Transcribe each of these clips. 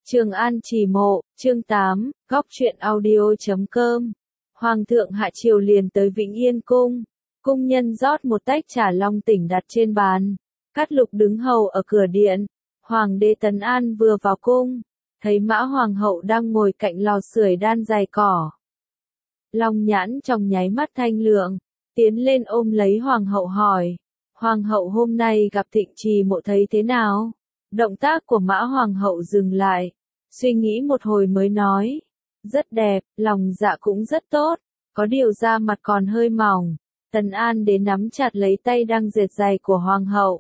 Trường An Trì Mộ, chương 8, góc truyện audio.com. Hoàng thượng hạ triều liền tới Vĩnh Yên Cung. Cung nhân rót một tách trà long tỉnh đặt trên bàn. Cát Lục đứng hầu ở cửa điện. Hoàng đế Tấn An vừa vào cung, thấy Mã Hoàng hậu đang ngồi cạnh lò sưởi đan giày cỏ. Long nhãn trong nháy mắt thanh lượng, tiến lên ôm lấy Hoàng hậu hỏi. Hoàng hậu hôm nay gặp Thịnh Trì Mộ thấy thế nào? Động tác của Mã Hoàng hậu dừng lại, suy nghĩ một hồi mới nói. Rất đẹp, lòng dạ cũng rất tốt, có điều da mặt còn hơi mỏng. Tấn An đến nắm chặt lấy tay đang dệt giày của Hoàng hậu.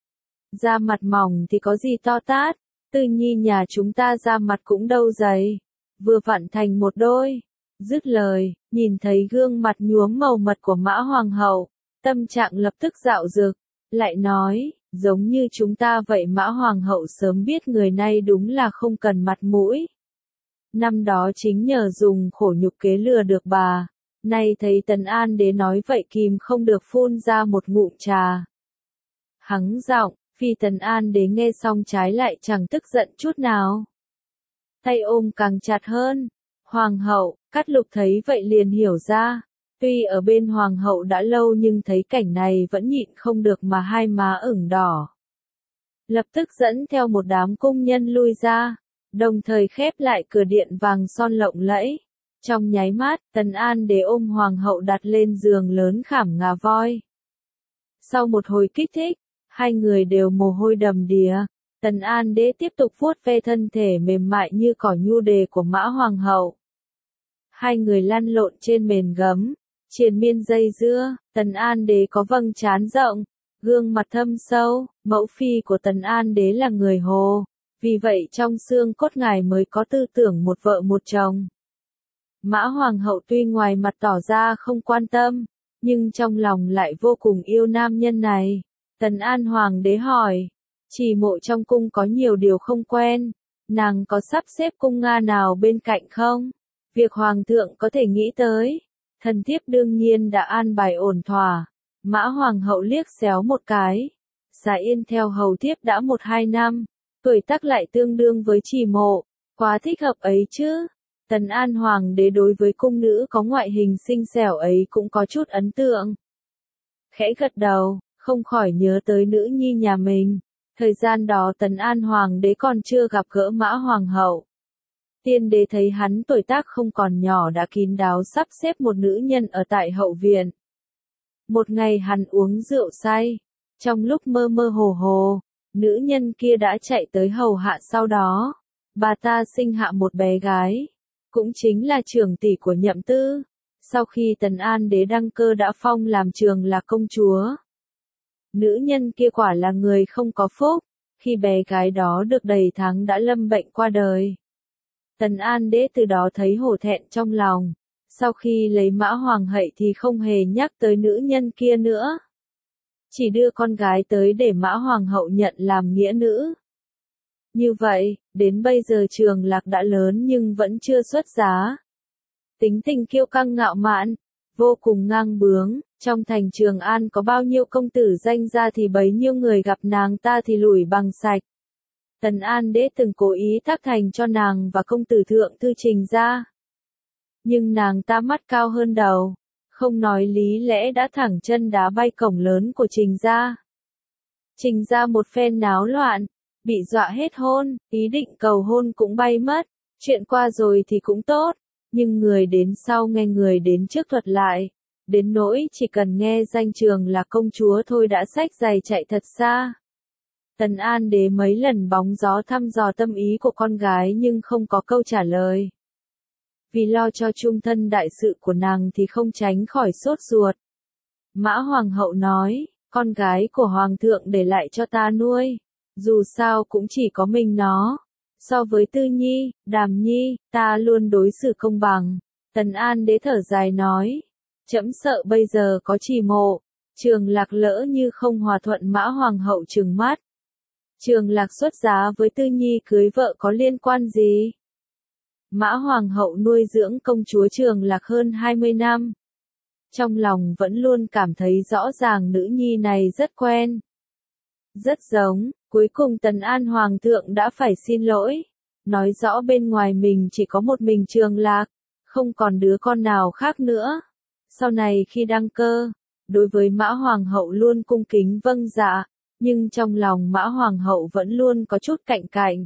Da mặt mỏng thì có gì to tát, Tư Nhi nhà chúng ta da mặt cũng đâu dày, vừa vặn thành một đôi. Dứt lời, nhìn thấy gương mặt nhuốm màu mật của Mã Hoàng hậu, tâm trạng lập tức dạo dực, lại nói, giống như chúng ta vậy. Mã Hoàng hậu sớm biết người này đúng là không cần mặt mũi. Năm đó chính nhờ dùng khổ nhục kế lừa được bà, nay thấy Tấn An đế nói vậy kìm không được phun ra một ngụm trà. Hắng giọng, Phi Tấn An đế nghe xong trái lại chẳng tức giận chút nào. Tay ôm càng chặt hơn. Hoàng hậu, Cát Lục thấy vậy liền hiểu ra. Tuy ở bên Hoàng hậu đã lâu nhưng thấy cảnh này vẫn nhịn không được mà hai má ửng đỏ. Lập tức dẫn theo một đám cung nhân lui ra, đồng thời khép lại cửa điện vàng son lộng lẫy. Trong nháy mắt, Tấn An đế ôm Hoàng hậu đặt lên giường lớn khảm ngà voi. Sau một hồi kích thích, hai người đều mồ hôi đầm đìa. Tấn An đế tiếp tục vuốt ve thân thể mềm mại như cỏ nhu đề của Mã Hoàng hậu. Hai người lăn lộn trên mền gấm, triền miên dây dưa. Tấn An đế có vầng trán rộng, gương mặt thâm sâu. Mẫu phi của Tấn An đế là người Hồ, vì vậy trong xương cốt ngài mới có tư tưởng một vợ một chồng. Mã Hoàng hậu tuy ngoài mặt tỏ ra không quan tâm, nhưng trong lòng lại vô cùng yêu nam nhân này. Tấn An Hoàng đế hỏi, Trì Mộ trong cung có nhiều điều không quen, nàng có sắp xếp cung Nga nào bên cạnh không? Việc Hoàng thượng có thể nghĩ tới, thần thiếp đương nhiên đã an bài ổn thỏa. Mã Hoàng hậu liếc xéo một cái. Xà Yên theo hầu thiếp đã 1-2 năm, tuổi tác lại tương đương với Trì Mộ, quá thích hợp ấy chứ. Tấn An Hoàng đế đối với cung nữ có ngoại hình xinh xẻo ấy cũng có chút ấn tượng. Khẽ gật đầu, không khỏi nhớ tới nữ nhi nhà mình. Thời gian đó Tấn An Hoàng đế còn chưa gặp gỡ Mã Hoàng hậu. Tiên đế thấy hắn tuổi tác không còn nhỏ đã kín đáo sắp xếp một nữ nhân ở tại hậu viện. Một ngày hắn uống rượu say, trong lúc mơ mơ hồ hồ, nữ nhân kia đã chạy tới hầu hạ. Sau đó, bà ta sinh hạ một bé gái, cũng chính là trưởng tỷ của Nhậm Tư. Sau khi Tấn An đế đăng cơ đã phong làm Trường Lạc công chúa. Nữ nhân kia quả là người không có phúc, khi bé gái đó được đầy tháng đã lâm bệnh qua đời. Tấn An đế từ đó thấy hổ thẹn trong lòng, sau khi lấy Mã Hoàng hậu thì không hề nhắc tới nữ nhân kia nữa. Chỉ đưa con gái tới để Mã Hoàng hậu nhận làm nghĩa nữ. Như vậy, đến bây giờ Trường Lạc đã lớn nhưng vẫn chưa xuất giá. Tính tình kiêu căng ngạo mạn, vô cùng ngang bướng, trong thành Trường An có bao nhiêu công tử danh gia thì bấy nhiêu người gặp nàng ta thì lủi bằng sạch. Tấn An đế từng cố ý tác thành cho nàng và công tử thượng thư Trình gia. Nhưng nàng ta mắt cao hơn đầu, không nói lý lẽ đã thẳng chân đá bay cổng lớn của Trình gia. Trình gia một phen náo loạn, bị dọa hết hôn, ý định cầu hôn cũng bay mất. Chuyện qua rồi thì cũng tốt, nhưng người đến sau nghe người đến trước thuật lại, đến nỗi chỉ cần nghe danh Trường là công chúa thôi đã xách giày chạy thật xa. Tấn An đế mấy lần bóng gió thăm dò tâm ý của con gái nhưng không có câu trả lời. Vì lo cho chung thân đại sự của nàng thì không tránh khỏi sốt ruột. Mã Hoàng hậu nói, con gái của Hoàng thượng để lại cho ta nuôi, dù sao cũng chỉ có mình nó. So với Tư Nhi, Đàm Nhi, ta luôn đối xử công bằng. Tấn An đế thở dài nói, trẫm sợ bây giờ có Trì Mộ, Trường Lạc lỡ như không hòa thuận. Mã Hoàng hậu trừng mắt. Trường Lạc xuất giá với Tư Nhi cưới vợ có liên quan gì? Mã Hoàng hậu nuôi dưỡng công chúa Trường Lạc hơn 20 năm. Trong lòng vẫn luôn cảm thấy rõ ràng nữ nhi này rất quen. Rất giống, cuối cùng Tấn An Hoàng thượng đã phải xin lỗi. nói rõ bên ngoài mình chỉ có một mình Trường Lạc, không còn đứa con nào khác nữa. Sau này khi đăng cơ, đối với Mã Hoàng hậu luôn cung kính vâng dạ, nhưng trong lòng Mã Hoàng hậu vẫn luôn có chút cạnh cạnh.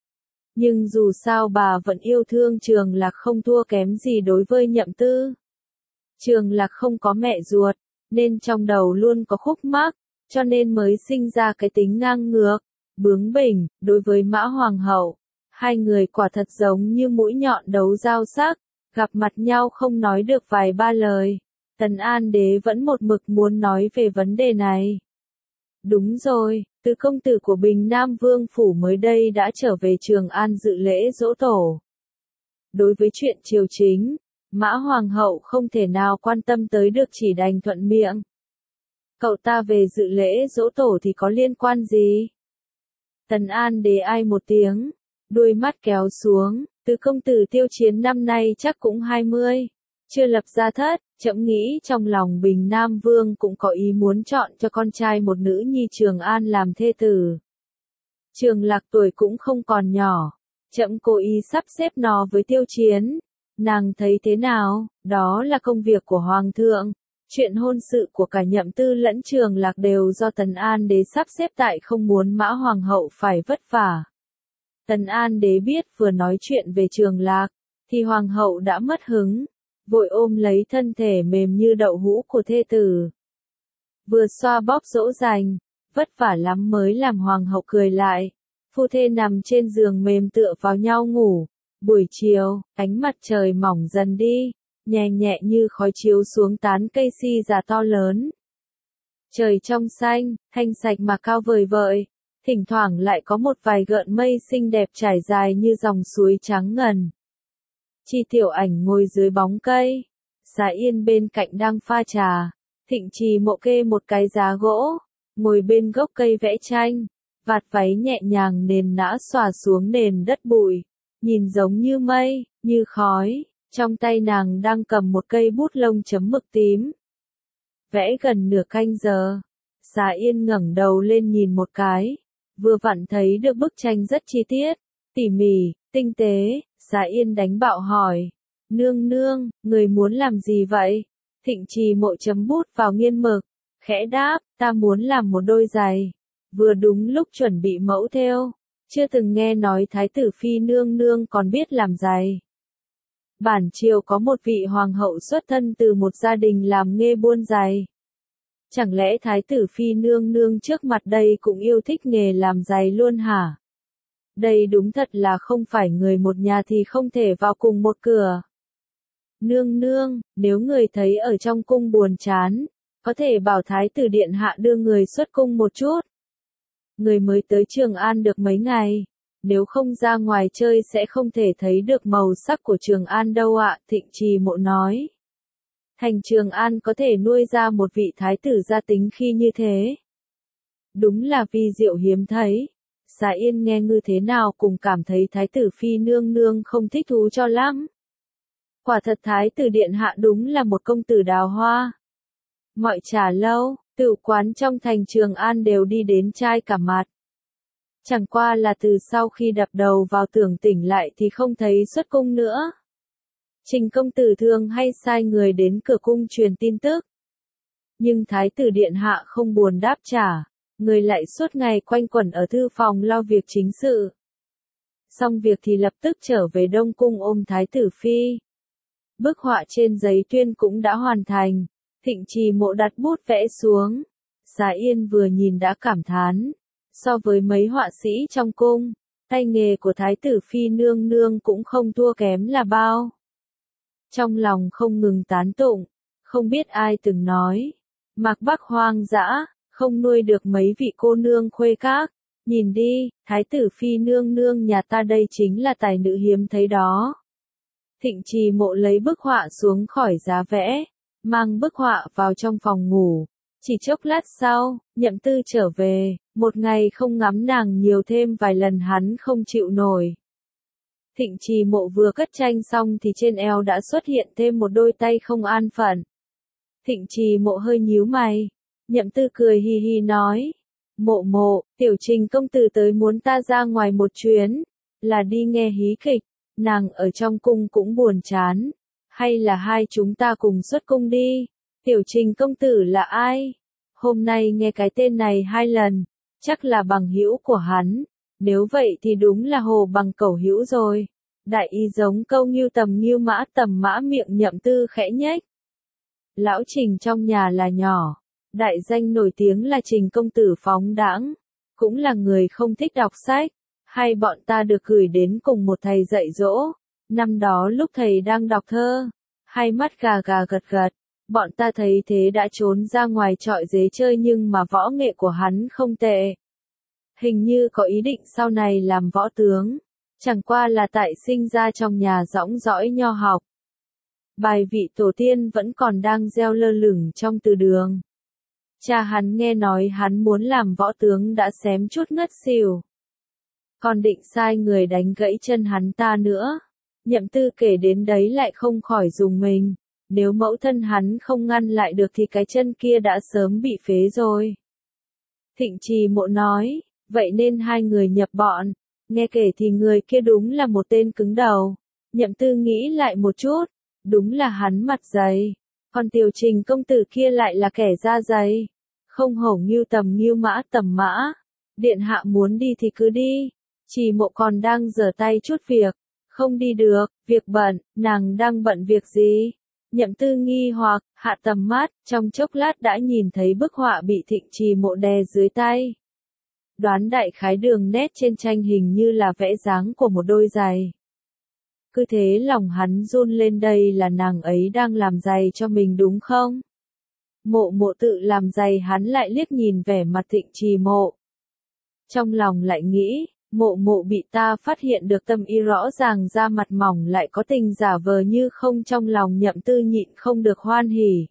Nhưng dù sao bà vẫn yêu thương Trường Lạc không thua kém gì đối với Nhậm Tư. Trường Lạc không có mẹ ruột, nên trong đầu luôn có khúc mắc, cho nên mới sinh ra cái tính ngang ngược, bướng bỉnh, đối với Mã Hoàng hậu. Hai người quả thật giống như mũi nhọn đấu dao sắc, gặp mặt nhau không nói được vài ba lời. Tần An Đế vẫn một mực muốn nói về vấn đề này. Đúng rồi, tứ công tử của Bình Nam Vương Phủ mới đây đã trở về Trường An dự lễ giỗ tổ. Đối với chuyện triều chính, Mã Hoàng hậu không thể nào quan tâm tới được, chỉ đành thuận miệng. Cậu ta về dự lễ giỗ tổ thì có liên quan gì? Tần An Đế ai một tiếng, đuôi mắt kéo xuống, tứ công tử Tiêu Chiến năm nay chắc cũng 20, chưa lập gia thất, trẫm nghĩ trong lòng Bình Nam Vương cũng có ý muốn chọn cho con trai một nữ nhi Trường An làm thê tử. Trường Lạc tuổi cũng không còn nhỏ, trẫm cố ý sắp xếp nó với Tiêu Chiến. Nàng thấy thế nào? Đó là công việc của Hoàng thượng. Chuyện hôn sự của cả Nhậm Tư lẫn Trường Lạc đều do Tần An Đế sắp xếp, tại không muốn Mã Hoàng hậu phải vất vả. Tần An Đế biết vừa nói chuyện về Trường Lạc, thì Hoàng hậu đã mất hứng, vội ôm lấy thân thể mềm như đậu hũ của thê tử. Vừa xoa bóp dỗ dành, vất vả lắm mới làm Hoàng hậu cười lại. Phu thê nằm trên giường mềm tựa vào nhau ngủ. Buổi chiều, ánh mặt trời mỏng dần đi, nhẹ nhẹ như khói chiếu xuống tán cây si già to lớn. Trời trong xanh, thanh sạch mà cao vời vợi, thỉnh thoảng lại có một vài gợn mây xinh đẹp trải dài như dòng suối trắng ngần. Chi Tiểu Ảnh ngồi dưới bóng cây, Xà Yên bên cạnh đang pha trà, Thịnh Trì Mộ kê một cái giá gỗ, ngồi bên gốc cây vẽ tranh, vạt váy nhẹ nhàng nền nã xòa xuống nền đất bụi, nhìn giống như mây, như khói, trong tay nàng đang cầm một cây bút lông chấm mực tím. Vẽ gần nửa canh giờ, Xà Yên ngẩng đầu lên nhìn một cái, vừa vặn thấy được bức tranh rất chi tiết, tỉ mỉ, tinh tế. Xà Yên đánh bạo hỏi, nương nương, người muốn làm gì vậy? Thịnh Trì Mộ chấm bút vào nghiên mực, khẽ đáp, ta muốn làm một đôi giày, vừa đúng lúc chuẩn bị mẫu thêu, chưa từng nghe nói Thái tử Phi nương nương còn biết làm giày. Bản triều có một vị hoàng hậu xuất thân từ một gia đình làm nghề buôn giày. Chẳng lẽ Thái tử Phi nương nương trước mặt đây cũng yêu thích nghề làm giày luôn hả? Đây đúng thật là không phải người một nhà thì không thể vào cùng một cửa. Nương nương, nếu người thấy ở trong cung buồn chán, có thể bảo Thái tử điện hạ đưa người xuất cung một chút. Người mới tới Trường An được mấy ngày, nếu không ra ngoài chơi sẽ không thể thấy được màu sắc của Trường An đâu ạ, Thịnh Trì Mộ nói. Thành Trường An có thể nuôi ra một vị thái tử gia tính khi như thế. Đúng là vi diệu hiếm thấy. Xà Yên nghe ngư thế nào cũng cảm thấy Thái tử Phi nương nương không thích thú cho lắm. Quả thật Thái tử điện hạ đúng là một công tử đào hoa. Mọi trà lâu, tử quán trong thành Trường An đều đi đến chai cả mặt. Chẳng qua là từ sau khi đập đầu vào Tưởng tỉnh lại thì không thấy xuất cung nữa. Trình công tử thường hay sai người đến cửa cung truyền tin tức. Nhưng Thái tử điện hạ không buồn đáp trả. Người lại suốt ngày quanh quẩn ở thư phòng lo việc chính sự. Xong việc thì lập tức trở về Đông Cung ôm Thái tử Phi. Bức họa trên giấy tuyên cũng đã hoàn thành. Thịnh Trì Mộ đặt bút vẽ xuống. Xà Yên vừa nhìn đã cảm thán. So với mấy họa sĩ trong cung, tay nghề của Thái tử Phi nương nương cũng không thua kém là bao. Trong lòng không ngừng tán tụng, không biết ai từng nói. Mạc Bắc hoang dã. Không nuôi được mấy vị cô nương khuê các, nhìn đi, Thái tử Phi nương nương nhà ta đây chính là tài nữ hiếm thấy đó. Thịnh Trì Mộ lấy bức họa xuống khỏi giá vẽ, mang bức họa vào trong phòng ngủ. Chỉ chốc lát sau, Nhậm Tư trở về, một ngày không ngắm nàng nhiều thêm vài lần hắn không chịu nổi. Thịnh Trì Mộ vừa cất tranh xong thì trên eo đã xuất hiện thêm một đôi tay không an phận. Thịnh Trì Mộ hơi nhíu mày. Nhậm Tư cười hi hi nói, Mộ, tiểu Trình công tử tới muốn ta ra ngoài một chuyến, Là đi nghe hí kịch, nàng ở trong cung cũng buồn chán. Hay là hai chúng ta cùng xuất cung đi? Tiểu Trình công tử là ai? Hôm nay nghe cái tên này 2 lần, chắc là bằng hữu của hắn. Nếu vậy thì đúng là hồ bằng cẩu hữu rồi. Đại y giống câu ngưu tầm mã miệng Nhậm Tư khẽ nhếch. Lão Trình trong nhà là nhỏ, đại danh nổi tiếng là Trình công tử phóng đãng, cũng là người không thích đọc sách. Hay bọn ta được gửi đến cùng một thầy dạy dỗ. Năm đó lúc thầy đang đọc thơ, hai mắt gà gà gật gật, bọn ta thấy thế đã trốn ra ngoài trọi dế chơi, nhưng mà võ nghệ của hắn không tệ. Hình như có ý định sau này làm võ tướng, chẳng qua là tại sinh ra trong nhà dõng dõi nho học. Bài vị tổ tiên vẫn còn đang gieo lơ lửng trong từ đường. Cha hắn nghe nói hắn muốn làm võ tướng đã xém chút ngất xỉu, còn định sai người đánh gãy chân hắn ta nữa. Nhậm Tư kể đến đấy lại không khỏi rùng mình. Nếu mẫu thân hắn không ngăn lại được thì cái chân kia đã sớm bị phế rồi. Thịnh Trì Mộ nói, vậy nên hai người nhập bọn. Nghe kể thì người kia đúng là một tên cứng đầu. Nhậm Tư nghĩ lại một chút, đúng là hắn mặt dày. Còn Tiểu Trình công tử kia lại là kẻ da dày. Không hổ ngưu tầm mã. Điện hạ muốn đi thì cứ đi. Trì Mộ còn đang giở tay chút việc. Không đi được, việc bận, nàng đang bận việc gì? Nhậm Tư nghi hoặc, hạ tầm mắt, trong chốc lát đã nhìn thấy bức họa bị Thịnh Trì Mộ đè dưới tay. Đoán đại khái đường nét trên tranh hình như là vẽ dáng của một đôi giày. Cứ thế lòng hắn run lên, đây là nàng ấy đang làm giày cho mình đúng không? Mộ tự làm giày, hắn lại liếc nhìn vẻ mặt Thịnh Trì Mộ. Trong lòng lại nghĩ, mộ bị ta phát hiện được tâm ý rõ ràng, ra mặt mỏng lại có tình giả vờ như không, trong lòng Nhậm Tư nhịn không được hoan hỉ.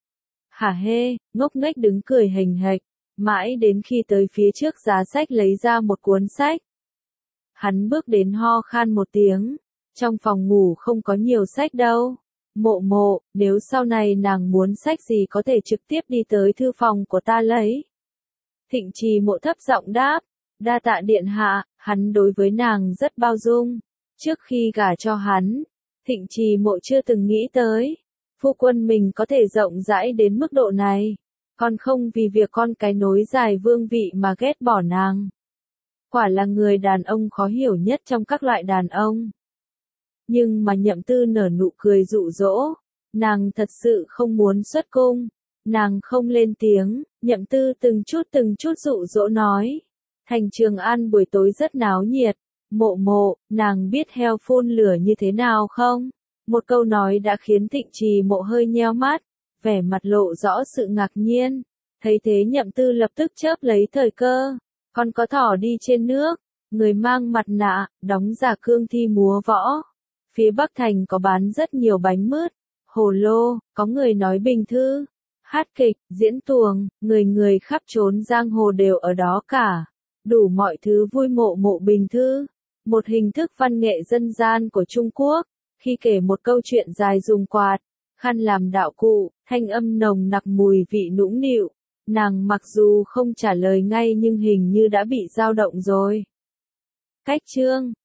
Hả hê, ngốc nghếch đứng cười hình hạch, mãi đến khi tới phía trước giá sách lấy ra một cuốn sách. Hắn bước đến ho khan một tiếng, trong phòng ngủ không có nhiều sách đâu. Mộ, nếu sau này nàng muốn sách gì có thể trực tiếp đi tới thư phòng của ta lấy. Thịnh Trì Mộ thấp giọng đáp, đa tạ điện hạ, hắn đối với nàng rất bao dung. Trước khi gả cho hắn, Thịnh Trì Mộ chưa từng nghĩ tới, phu quân mình có thể rộng rãi đến mức độ này, còn không vì việc con cái nối dài vương vị mà ghét bỏ nàng. Quả là người đàn ông khó hiểu nhất trong các loại đàn ông. Nhưng mà Nhậm Tư nở nụ cười dụ dỗ, nàng thật sự không muốn xuất cung. Nàng không lên tiếng, Nhậm Tư từng chút dụ dỗ nói. Thành Trường An buổi tối rất náo nhiệt. Mộ, nàng biết heo phun lửa như thế nào không? Một câu nói đã khiến Thịnh Trì Mộ hơi nheo mắt, vẻ mặt lộ rõ sự ngạc nhiên. Thấy thế Nhậm Tư lập tức chớp lấy thời cơ. Con có thỏ đi trên nước, người mang mặt nạ, đóng giả cương thi múa võ. Phía Bắc Thành có bán rất nhiều bánh mứt, hồ lô, có người nói bình thư, hát kịch, diễn tuồng, người khắp trốn giang hồ đều ở đó cả. Đủ mọi thứ vui. Mộ bình thư, một hình thức văn nghệ dân gian của Trung Quốc. Khi kể một câu chuyện dài dùng quạt, khăn làm đạo cụ, thanh âm nồng nặc mùi vị nũng nịu. Nàng mặc dù không trả lời ngay nhưng hình như đã bị dao động rồi. Cách chương